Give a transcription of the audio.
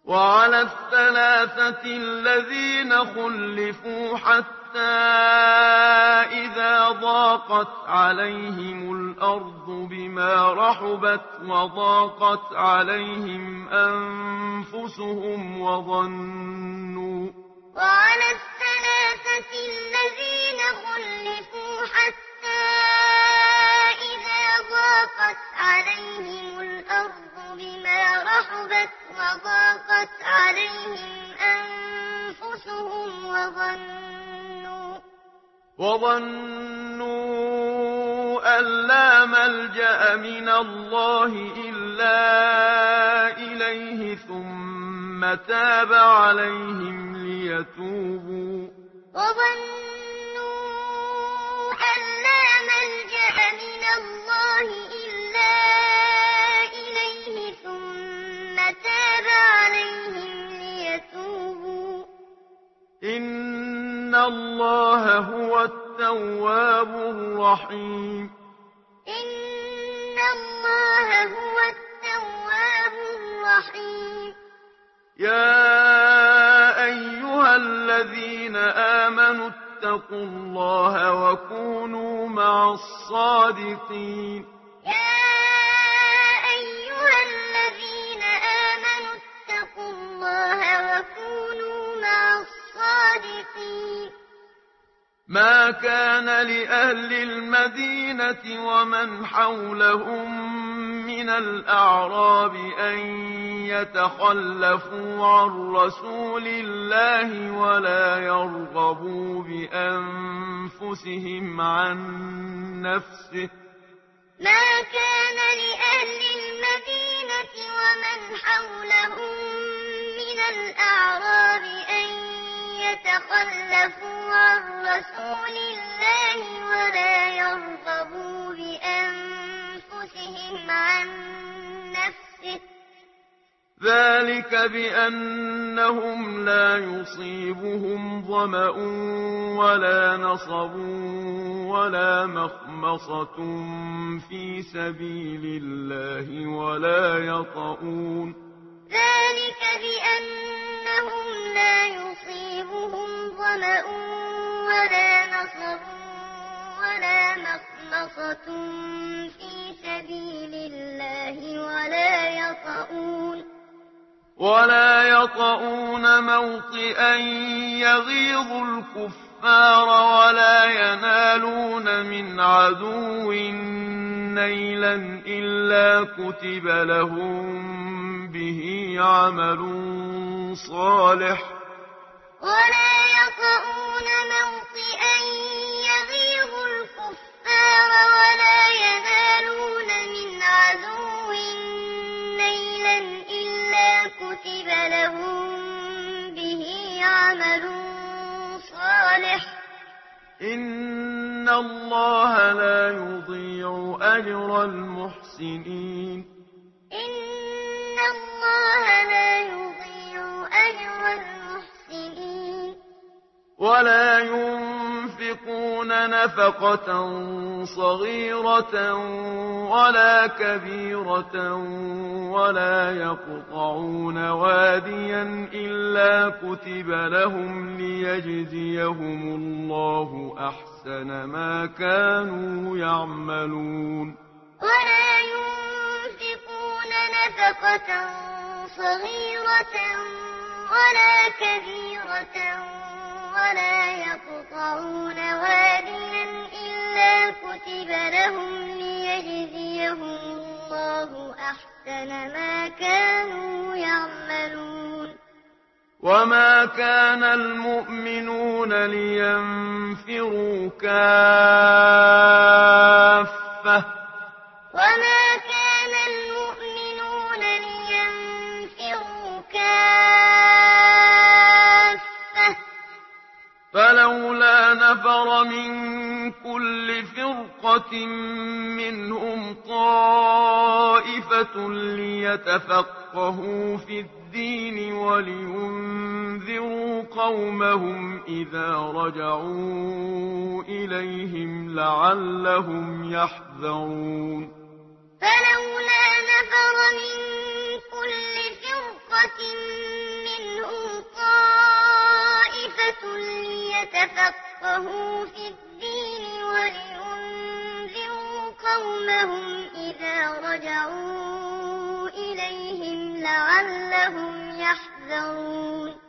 وعلى الثلاثة الذين خلفوا حتى إذا ضاقت عليهم الأرض بما رحبت وضاقت عليهم أنفسهم وعلى الثلاثة الذين خلفوا حتى إذا ضاقت عليهم الأرض بما رحبت وضاقت عليهم أنفسهم وظنوا أن لا ملجأ من الله إلا إليه ثم تاب عليهم ليتوبوا وظنوا أن لا ملجأ من الله إلا إليه ثم تاب عليهم ليتوبوا إن الله هو التواب الرحيم إن الله هو التواب الرحيم يا أيها الذين آمنوا اتقوا الله وكونوا مع الصادقين يا أيها الذين آمنوا اتقوا الله وكونوا مع الصادقين ما كان لأهل المدينة ومن حولهم من الأعراب أن يتخلفوا عن رسول الله ولا يرغبوا بأنفسهم عن نفسه ما كان لأهل المدينة ومن حولهم من الأعراب أن يتخلفوا عن رسول الله ولا يرغبوا بأنفسهم عن نفسه ذلك بأنهم لا يصيبهم ظمأ ولا نصب ولا مخمصة في سبيل الله ولا يطؤون ذلك بأنهم لا يصيبهم ظمأ ولا نصب ولا مخمصة في سبيل الله ولا يطؤون موطئا يغيظ الكفار ولا ينالون من عدو نيلا إلا كتب لهم به عمل صالح ولا يطؤون موطئا يغيظ الكفار ولا ينالون من عدو نيلا إلا كتب لهم به عمل صالح إن الله لا يضيع أجر المحسنين إن الله لا يضيع أجر المحسنين ولا ينفقون نفقة صغيرة ولا كبيرة ولا يقطعون واديا إلا كتب لهم ليجزيهم الله أحسن ما كانوا يعملون ولا ينفقون نفقة صغيرة ولا كبيرة ولا يقطعون واديا إلا كتب لهم ليجزيهم الله أحسن ما كانوا يعملون وما كان المؤمنون لينفروا كافة وما كان المؤمنون لينفروا كافة فلولا نفر من كل فرقة منهم طائفة ليتفقهوا في الدين ولينذروا قومهم إذا رجعوا إليهم لعلهم يحذرون فلولا نفر من كل فرقة لِيَتَفَقَّهُوا فِي الدِّينِ وَلِيُنذِرُوا قَوْمَهُمْ إِذَا رَجَعُوا إِلَيْهِمْ لَعَلَّهُمْ يَحْذَرُونَ